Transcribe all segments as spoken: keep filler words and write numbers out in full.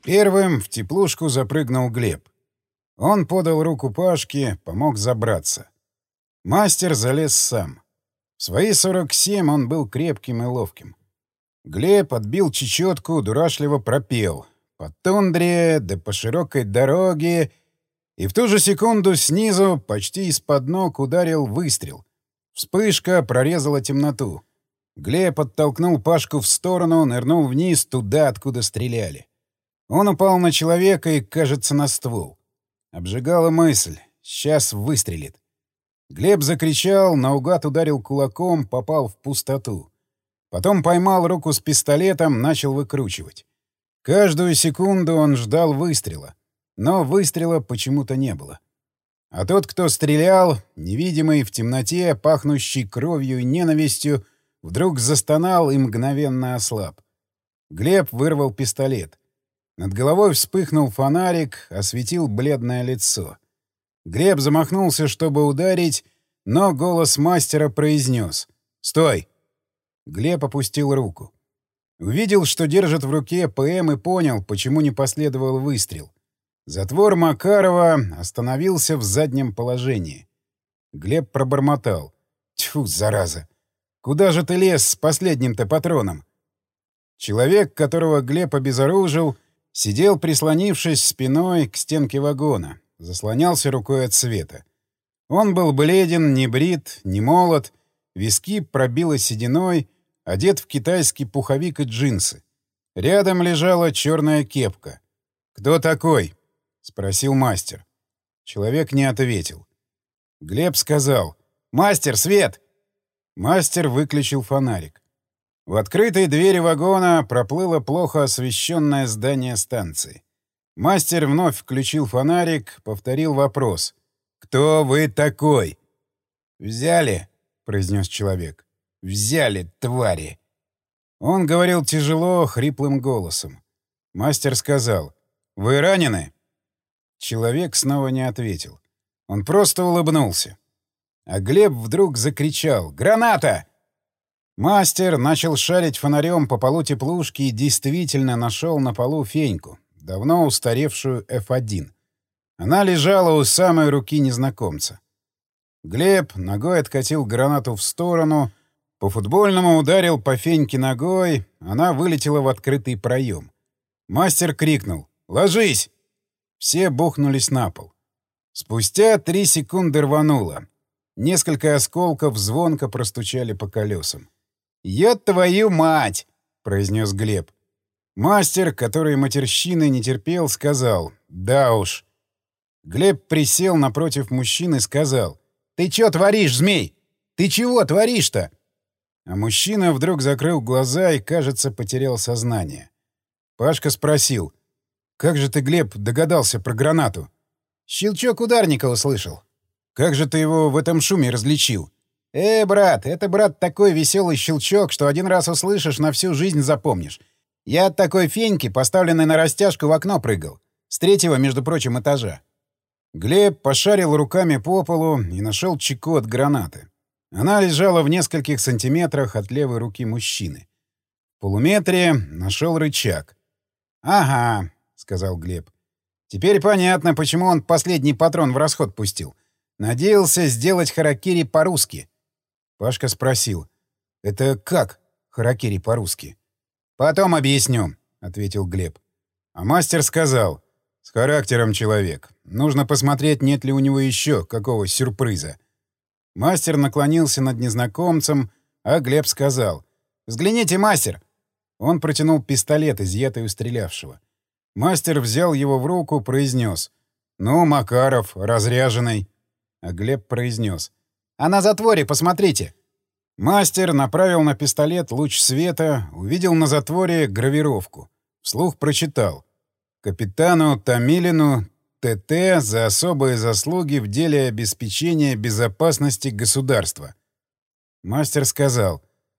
Первым в теплушку запрыгнул Глеб. Он подал руку Пашке, помог забраться. Мастер залез сам. В свои сорок семь он был крепким и ловким. Глеб отбил чечетку, дурашливо пропел. По тундре, да по широкой дороге. И в ту же секунду снизу, почти из-под ног, ударил выстрел. Вспышка прорезала темноту. Глеб оттолкнул Пашку в сторону, нырнул вниз, туда, откуда стреляли. Он упал на человека и, кажется, на ствол. Обжигала мысль. Сейчас выстрелит. Глеб закричал, наугад ударил кулаком, попал в пустоту. Потом поймал руку с пистолетом, начал выкручивать. Каждую секунду он ждал выстрела. Но выстрела почему-то не было. А тот, кто стрелял, невидимый в темноте, пахнущий кровью и ненавистью, вдруг застонал и мгновенно ослаб. Глеб вырвал пистолет. Над головой вспыхнул фонарик, осветил бледное лицо. Глеб замахнулся, чтобы ударить, но голос мастера произнес: «Стой!» Глеб опустил руку. Увидел, что держит в руке ПМ, и понял, почему не последовал выстрел. Затвор Макарова остановился в заднем положении. Глеб пробормотал: «Тьфу, зараза! Куда же ты лез с последним-то патроном?» Человек, которого Глеб обезоружил, сидел, прислонившись спиной к стенке вагона, заслонялся рукой от света. Он был бледен, не брит, не молод, виски пробило сединой, одет в китайский пуховик и джинсы. Рядом лежала черная кепка. «Кто такой?» — спросил мастер. Человек не ответил. Глеб сказал: «Мастер, свет!» Мастер выключил фонарик. В открытой двери вагона проплыло плохо освещенное здание станции. Мастер вновь включил фонарик, повторил вопрос: «Кто вы такой?» «Взяли», — произнес человек. «Взяли, твари!» Он говорил тяжело, хриплым голосом. Мастер сказал: «Вы ранены?» Человек снова не ответил. Он просто улыбнулся. А Глеб вдруг закричал: «Граната!» Мастер начал шарить фонарем по полу теплушки и действительно нашел на полу феньку, давно устаревшую эф один. Она лежала у самой руки незнакомца. Глеб ногой откатил гранату в сторону, по-футбольному ударил по феньке ногой, она вылетела в открытый проем. Мастер крикнул: «Ложись!» Все бухнулись на пол. Спустя три секунды рвануло. Несколько осколков звонко простучали по колесам. «Я твою мать!» — произнес Глеб. Мастер, который матерщины не терпел, сказал: «Да уж». Глеб присел напротив мужчины и сказал: «Ты чё творишь, змей? Ты чего творишь-то?» А мужчина вдруг закрыл глаза и, кажется, потерял сознание. Пашка спросил: «Как же ты, Глеб, догадался про гранату?» «Щелчок ударника услышал». «Как же ты его в этом шуме различил?» «Э, брат, это, брат, такой веселый щелчок, что один раз услышишь, на всю жизнь запомнишь. Я от такой феньки, поставленной на растяжку, в окно прыгал. С третьего, между прочим, этажа». Глеб пошарил руками по полу и нашел чеку от гранаты. Она лежала в нескольких сантиметрах от левой руки мужчины. В полуметре нашел рычаг. «Ага», — сказал Глеб. «Теперь понятно, почему он последний патрон в расход пустил. Надеялся сделать харакири по-русски». Пашка спросил: «Это как харакири по-русски?» «Потом объясню», — ответил Глеб. А мастер сказал: «С характером человек. Нужно посмотреть, нет ли у него еще какого сюрприза». Мастер наклонился над незнакомцем, а Глеб сказал: «Взгляните, мастер!» Он протянул пистолет, изъятый у стрелявшего. Мастер взял его в руку, произнес: «Ну, Макаров, разряженный». А Глеб произнес: «А на затворе посмотрите». Мастер направил на пистолет луч света, увидел на затворе гравировку. Вслух прочитал: «Капитану Томилину ТТ за особые заслуги в деле обеспечения безопасности государства». Мастер сказал: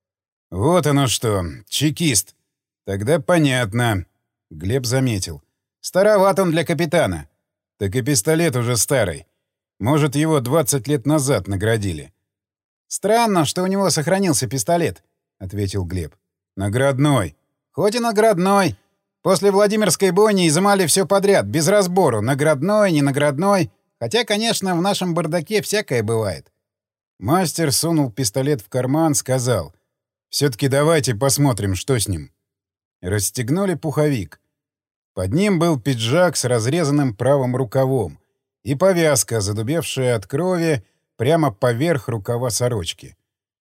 «Вот оно что, чекист. Тогда понятно». Глеб заметил: «Староват он для капитана». «Так и пистолет уже старый. Может, его двадцать лет назад наградили». «Странно, что у него сохранился пистолет», — ответил Глеб. «Наградной». «Хоть и наградной. После Владимирской бойни изымали все подряд, без разбору, наградной, ненаградной. Хотя, конечно, в нашем бардаке всякое бывает. Мастер сунул пистолет в карман, сказал: «Все-таки давайте посмотрим, что с ним». Расстегнули пуховик. Под ним был пиджак с разрезанным правым рукавом и повязка, задубевшая от крови, прямо поверх рукава сорочки.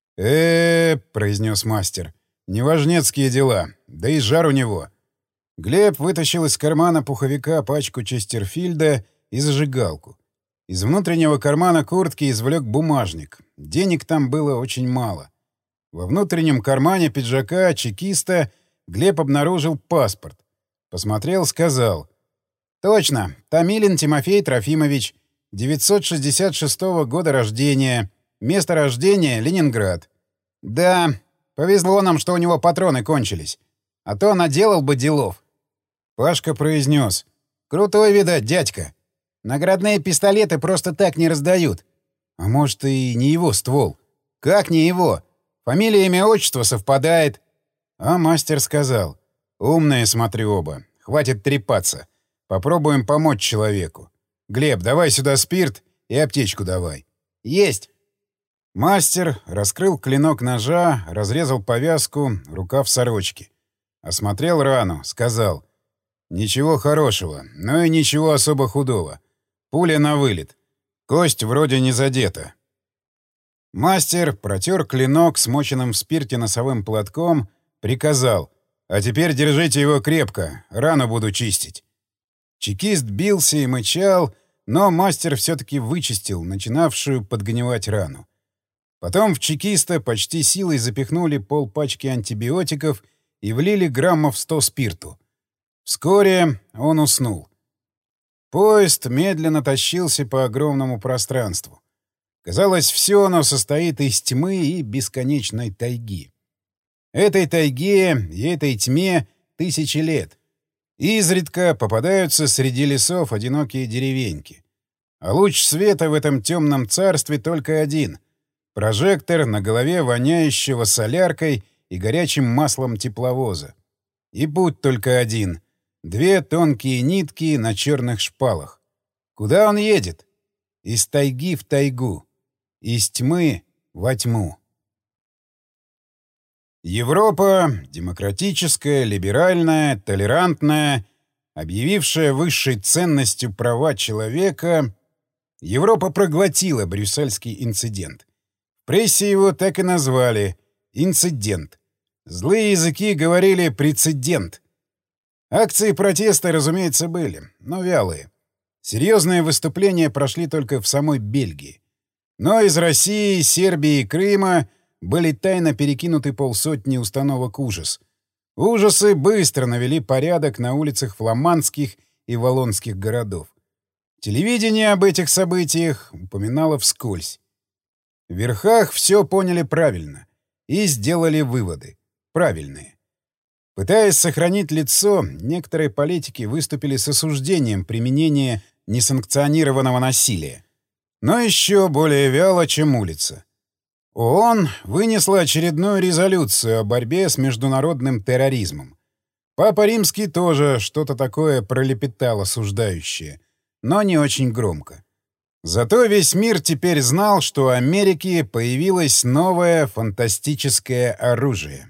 э произнес мастер. «Неважнецкие дела. Да и жар у него». Глеб вытащил из кармана пуховика пачку Честерфильда и зажигалку. Из внутреннего кармана куртки извлек бумажник. Денег там было очень мало. Во внутреннем кармане пиджака чекиста Глеб обнаружил паспорт. Посмотрел, сказал: «Точно, Томилин Тимофей Трофимович, девятьсот шестьдесят шестого года рождения, место рождения — Ленинград. Да, повезло нам, что у него патроны кончились. А то наделал бы делов». Пашка произнес: «Крутой, видать, дядька. Наградные пистолеты просто так не раздают. А может, и не его ствол?» «Как не его? Фамилия, имя, отчество совпадает». А мастер сказал: «Умные, смотрю, оба. Хватит трепаться. Попробуем помочь человеку. Глеб, давай сюда спирт и аптечку давай». «Есть». Мастер раскрыл клинок ножа, разрезал повязку, рукав сорочки. Осмотрел рану, сказал: «Ничего хорошего, но и ничего особо худого. Пуля на вылет. Кость вроде не задета». Мастер протер клинок смоченным в спирте носовым платком, приказал: «А теперь держите его крепко, рану буду чистить». Чекист бился и мычал, но мастер все-таки вычистил начинавшую подгнивать рану. Потом в чекиста почти силой запихнули полпачки антибиотиков и влили граммов сто спирту. Вскоре он уснул. Поезд медленно тащился по огромному пространству. Казалось, все оно состоит из тьмы и бесконечной тайги. Этой тайге и этой тьме тысячи лет. Изредка попадаются среди лесов одинокие деревеньки. А луч света в этом темном царстве только один — прожектор на голове воняющего соляркой и горячим маслом тепловоза. И путь только один — две тонкие нитки на черных шпалах. Куда он едет? Из тайги в тайгу. Из тьмы во тьму. Европа — демократическая, либеральная, толерантная, объявившая высшей ценностью права человека, Европа проглотила брюссельский инцидент. В прессе его так и назвали — инцидент. Злые языки говорили «прецедент». Акции протеста, разумеется, были, но вялые. Серьезные выступления прошли только в самой Бельгии. Но из России, Сербии и Крыма были тайно перекинуты полсотни установок ужас. Ужасы быстро навели порядок на улицах фламандских и валлонских городов. Телевидение об этих событиях упоминало вскользь. В верхах все поняли правильно и сделали выводы. Правильные. Пытаясь сохранить лицо, некоторые политики выступили с осуждением применения несанкционированного насилия. Но еще более вяло, чем улица. ООН вынесла очередную резолюцию о борьбе с международным терроризмом. Папа Римский тоже что-то такое пролепетал осуждающее, но не очень громко. Зато весь мир теперь знал, что у Америки появилось новое фантастическое оружие.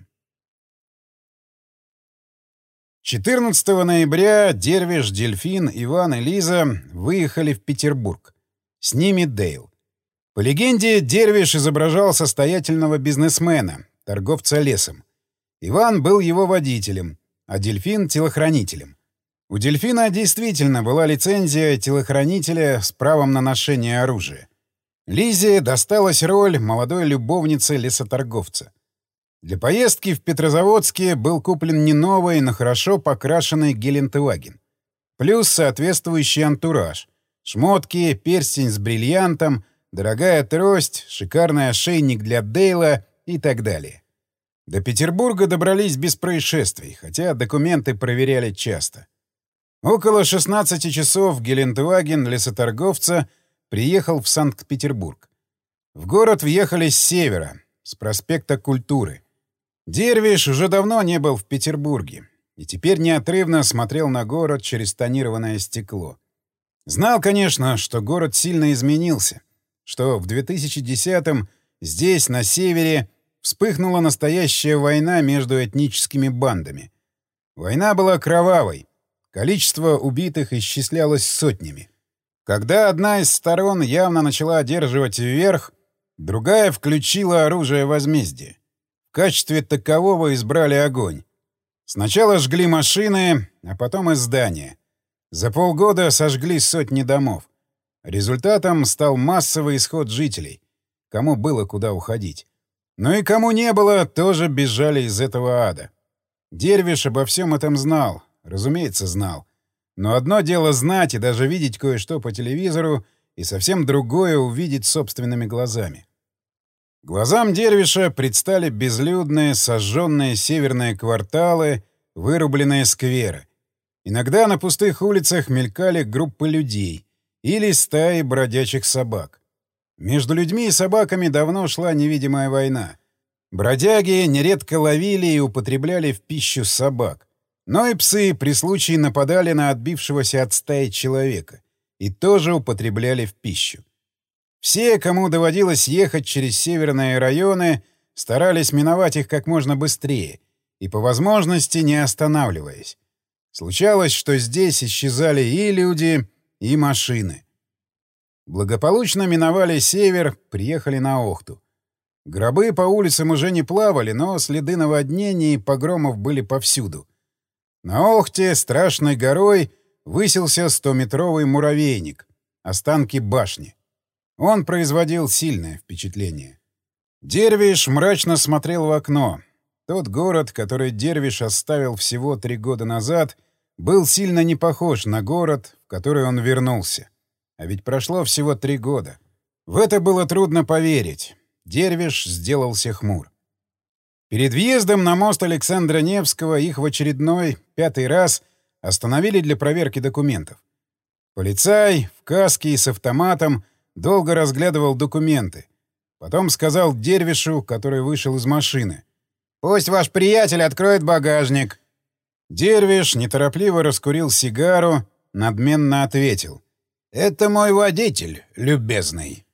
четырнадцатого ноября Дервиш, Дельфин, Иван и Лиза выехали в Петербург. С ними Дейл. По легенде, Дервиш изображал состоятельного бизнесмена, торговца лесом. Иван был его водителем, а Дельфин — телохранителем. У Дельфина действительно была лицензия телохранителя с правом на ношение оружия. Лизе досталась роль молодой любовницы лесоторговца. Для поездки в Петрозаводске был куплен не новый, но хорошо покрашенный Гелендваген. Плюс соответствующий антураж. Шмотки, перстень с бриллиантом, дорогая трость, шикарный ошейник для Дейла и так далее. До Петербурга добрались без происшествий, хотя документы проверяли часто. Около шестнадцати часов Гелендваген лесоторговца приехал в Санкт-Петербург. В город въехали с севера, с проспекта Культуры. Дервиш уже давно не был в Петербурге. и теперь неотрывно смотрел на город через тонированное стекло. Знал, конечно, что город сильно изменился, что в две тысячи десятом здесь, на севере, вспыхнула настоящая война между этническими бандами. Война была кровавой, количество убитых исчислялось сотнями. Когда одна из сторон явно начала одерживать вверх, другая включила оружие возмездия. В качестве такового избрали огонь. Сначала жгли машины, а потом и здания. За полгода сожгли сотни домов. Результатом стал массовый исход жителей. Кому было куда уходить. Но и кому не было, тоже бежали из этого ада. Дервиш обо всем этом знал. Разумеется, знал. Но одно дело знать и даже видеть кое-что по телевизору, и совсем другое — увидеть собственными глазами. Глазам Дервиша предстали безлюдные, сожженные северные кварталы, вырубленные скверы. Иногда на пустых улицах мелькали группы людей или стаи бродячих собак. Между людьми и собаками давно шла невидимая война. Бродяги нередко ловили и употребляли в пищу собак. Но и псы при случае нападали на отбившегося от стаи человека и тоже употребляли в пищу. Все, кому доводилось ехать через северные районы, старались миновать их как можно быстрее и, по возможности, не останавливаясь. Случалось, что здесь исчезали и люди, и машины. Благополучно миновали север, приехали на Охту. Гробы по улицам уже не плавали, но следы наводнений и погромов были повсюду. На Охте страшной горой высился стометровый муравейник, останки башни. Он производил сильное впечатление. Дервиш мрачно смотрел в окно. Тот город, который Дервиш оставил всего три года назад, был сильно не похож на город, в который он вернулся. А ведь прошло всего три года. В это было трудно поверить. Дервиш сделался хмур. Перед въездом на мост Александра Невского их в очередной, пятый раз, остановили для проверки документов. Полицай в каске и с автоматом долго разглядывал документы. Потом сказал Дервишу, который вышел из машины: «Пусть ваш приятель откроет багажник». Дервиш неторопливо раскурил сигару, надменно ответил: «Это мой водитель, любезный».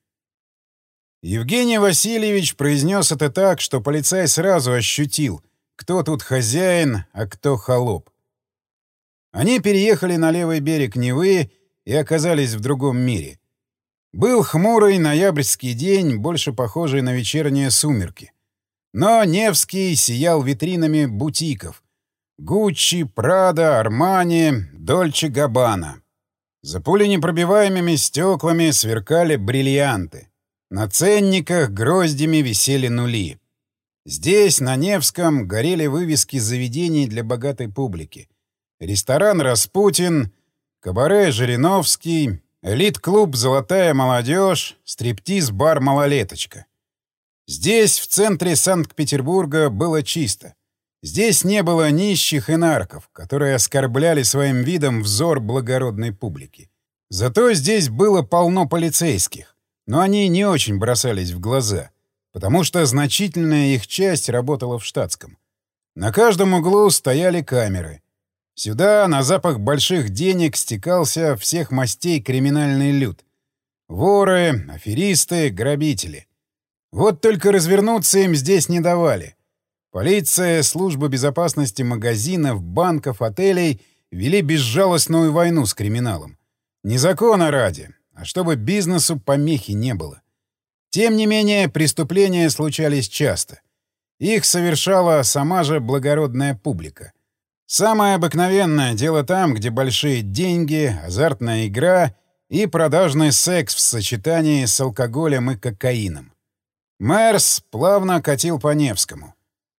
Евгений Васильевич произнес это так, что полицай сразу ощутил, кто тут хозяин, а кто холоп. Они переехали на левый берег Невы и оказались в другом мире. Был хмурый ноябрьский день, больше похожий на вечерние сумерки. Но Невский сиял витринами бутиков: Гуччи, Прада, Армани, Дольче Габбана. За пуленепробиваемыми стеклами сверкали бриллианты. На ценниках гроздями висели нули. Здесь, на Невском, горели вывески заведений для богатой публики. Ресторан «Распутин», кабаре «Жириновский», элит-клуб «Золотая молодежь», стриптиз-бар «Малолеточка». Здесь, в центре Санкт-Петербурга, было чисто. Здесь не было нищих и нарков, которые оскорбляли своим видом взор благородной публики. Зато здесь было полно полицейских, но они не очень бросались в глаза, потому что значительная их часть работала в штатском. На каждом углу стояли камеры. Сюда, на запах больших денег, стекался всех мастей криминальный люд. Воры, аферисты, грабители. Вот только развернуться им здесь не давали. Полиция, служба безопасности магазинов, банков, отелей вели безжалостную войну с криминалом. Не закона ради, а чтобы бизнесу помехи не было. Тем не менее, преступления случались часто. Их совершала сама же благородная публика. Самое обыкновенное дело там, где большие деньги, азартная игра и продажный секс в сочетании с алкоголем и кокаином. Мэрс плавно катил по Невскому.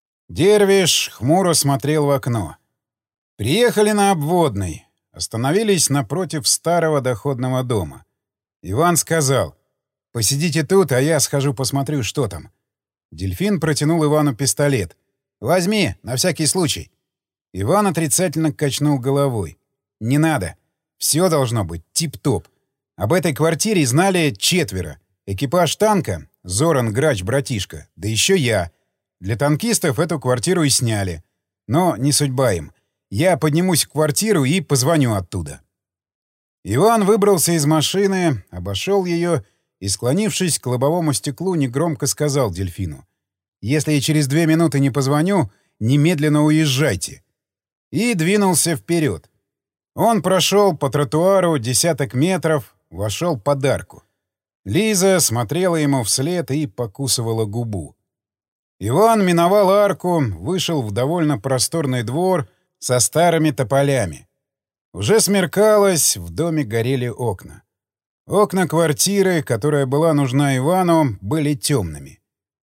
Дервиш хмуро смотрел в окно. Приехали на обводный, остановились напротив старого доходного дома. Иван сказал: «Посидите тут, а я схожу посмотрю, что там». Дельфин протянул Ивану пистолет. «Возьми, на всякий случай». Иван отрицательно качнул головой. «Не надо. Все должно быть тип-топ. Об этой квартире знали четверо. Экипаж танка, Зоран, Грач, братишка, да еще я. Для танкистов эту квартиру и сняли. Но не судьба им. Я поднимусь в квартиру и позвоню оттуда». Иван выбрался из машины, обошел ее и, склонившись к лобовому стеклу, негромко сказал Дельфину: «Если я через две минуты не позвоню, немедленно уезжайте». И двинулся вперед. Он прошел по тротуару десяток метров, вошел под арку. Лиза смотрела ему вслед и покусывала губу. Иван миновал арку, вышел в довольно просторный двор со старыми тополями. Уже смеркалось, в доме горели окна. Окна квартиры, которая была нужна Ивану, были темными.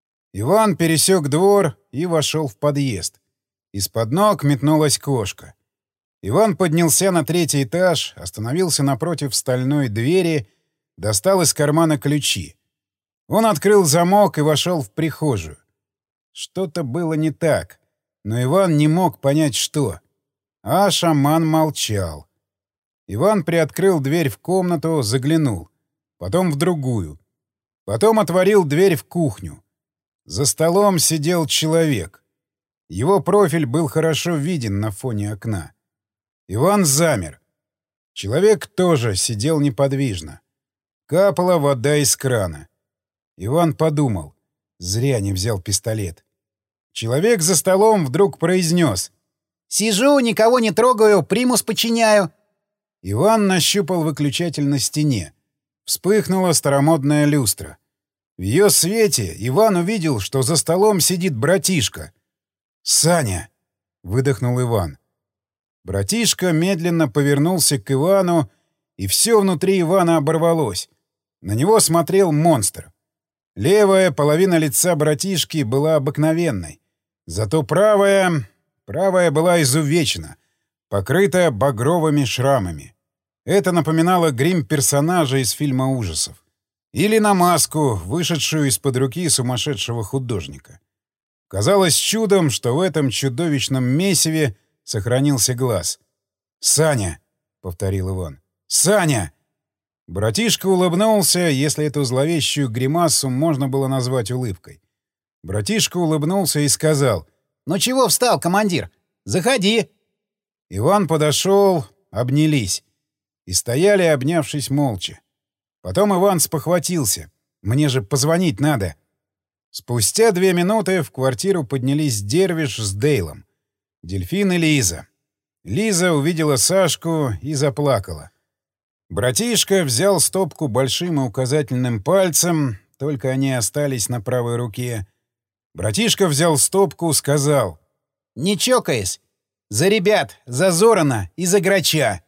Иван пересек двор и вошел в подъезд. Из-под ног метнулась кошка. Иван поднялся на третий этаж, остановился напротив стальной двери, достал из кармана ключи. Он открыл замок и вошел в прихожую. Что-то было не так, но Иван не мог понять, что. А шаман молчал. Иван приоткрыл дверь в комнату, заглянул. Потом в другую. Потом отворил дверь в кухню. За столом сидел человек. Его профиль был хорошо виден на фоне окна. Иван замер. Человек тоже сидел неподвижно. Капала вода из крана. Иван подумал. Зря не взял пистолет. Человек за столом вдруг произнес: «Сижу, никого не трогаю, примус подчиняю». Иван нащупал выключатель на стене. Вспыхнула старомодная люстра. В ее свете Иван увидел, что за столом сидит братишка. «Саня!» — выдохнул Иван. Братишка медленно повернулся к Ивану, и все внутри Ивана оборвалось. На него смотрел монстр. Левая половина лица братишки была обыкновенной. Зато правая... правая была изувечена, покрыта багровыми шрамами. Это напоминало грим персонажа из фильма ужасов. Или на маску, вышедшую из-под руки сумасшедшего художника. Казалось чудом, что в этом чудовищном месиве сохранился глаз. «Саня!» — повторил Иван. «Саня!» Братишка улыбнулся, если эту зловещую гримасу можно было назвать улыбкой. Братишка улыбнулся и сказал: «Ну чего встал, командир? Заходи!» Иван подошел, обнялись. И стояли, обнявшись молча. Потом Иван спохватился. «Мне же позвонить надо!» Спустя две минуты в квартиру поднялись Дервиш с Дейлом. Дельфин и Лиза. Лиза увидела Сашку и заплакала. Братишка взял стопку большим и указательным пальцем, только они остались на правой руке. Братишка взял стопку, сказал: «Не чокаясь! За ребят, за Зорана и за Грача!»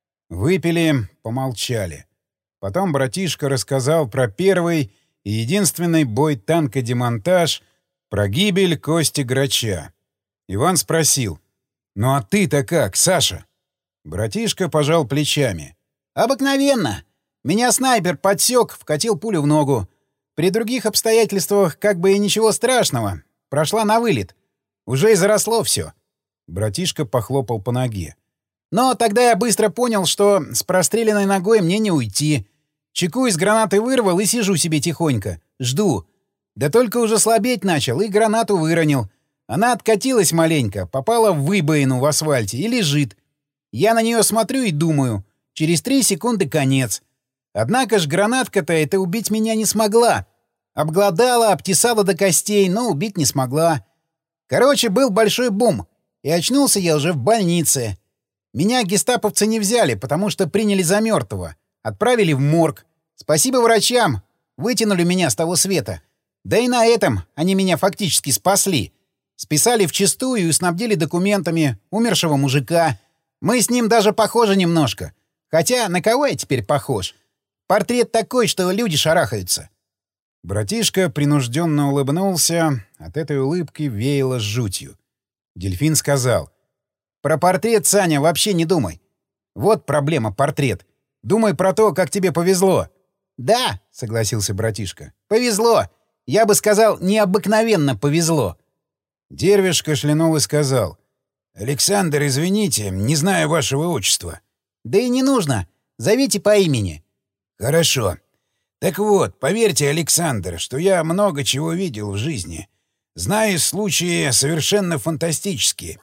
Выпили, помолчали. Потом братишка рассказал про первый и единственный бой танка-демонтаж, про гибель Кости Грача. Иван спросил: «Ну а ты-то как, Саша?» Братишка пожал плечами. «Обыкновенно. Меня снайпер подсек, вкатил пулю в ногу. При других обстоятельствах как бы и ничего страшного. Прошла на вылет. Уже и заросло все». Братишка похлопал по ноге. «Но тогда я быстро понял, что с простреленной ногой мне не уйти. Чеку из гранаты вырвал и сижу себе тихонько. Жду. Да только уже слабеть начал и гранату выронил. Она откатилась маленько, попала в выбоину в асфальте и лежит. Я на нее смотрю и думаю, через три секунды конец. Однако ж гранатка-то это убить меня не смогла. Обглодала, обтесала до костей, но убить не смогла. Короче, был большой бум, и очнулся я уже в больнице. Меня гестаповцы не взяли, потому что приняли за мертвого. Отправили в морг. Спасибо врачам. Вытянули меня с того света. Да и на этом они меня фактически спасли. Списали вчистую и снабдили документами умершего мужика. Мы с ним даже похожи немножко. Хотя на кого я теперь похож? Портрет такой, что люди шарахаются. Братишка принужденно улыбнулся. От этой улыбки веяло жутью. Дельфин сказал: «Про портрет, Саня, вообще не думай. Вот проблема портрет. Думай про то, как тебе повезло». «Да», — согласился братишка, — «повезло. Я бы сказал, необыкновенно повезло». Дервиш кашлянул и сказал: «Александр, извините, не знаю вашего отчества». «Да и не нужно. Зовите по имени». «Хорошо. Так вот, поверьте, Александр, что я много чего видел в жизни. Знаю случаи совершенно фантастические.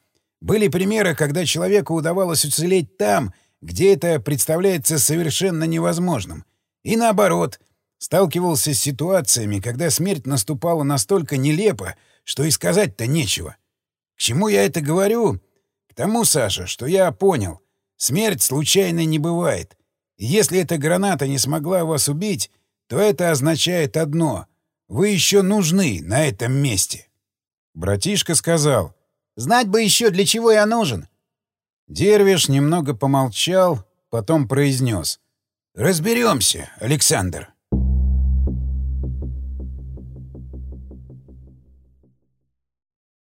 Были примеры, когда человеку удавалось уцелеть там, где это представляется совершенно невозможным. И наоборот, сталкивался с ситуациями, когда смерть наступала настолько нелепо, что и сказать-то нечего. К чему я это говорю? К тому, Саша, что я понял. Смерть случайной не бывает. И если эта граната не смогла вас убить, то это означает одно — вы еще нужны на этом месте. Братишка сказал: «Знать бы еще, для чего я нужен». Дервиш немного помолчал, потом произнес: «Разберемся, Александр».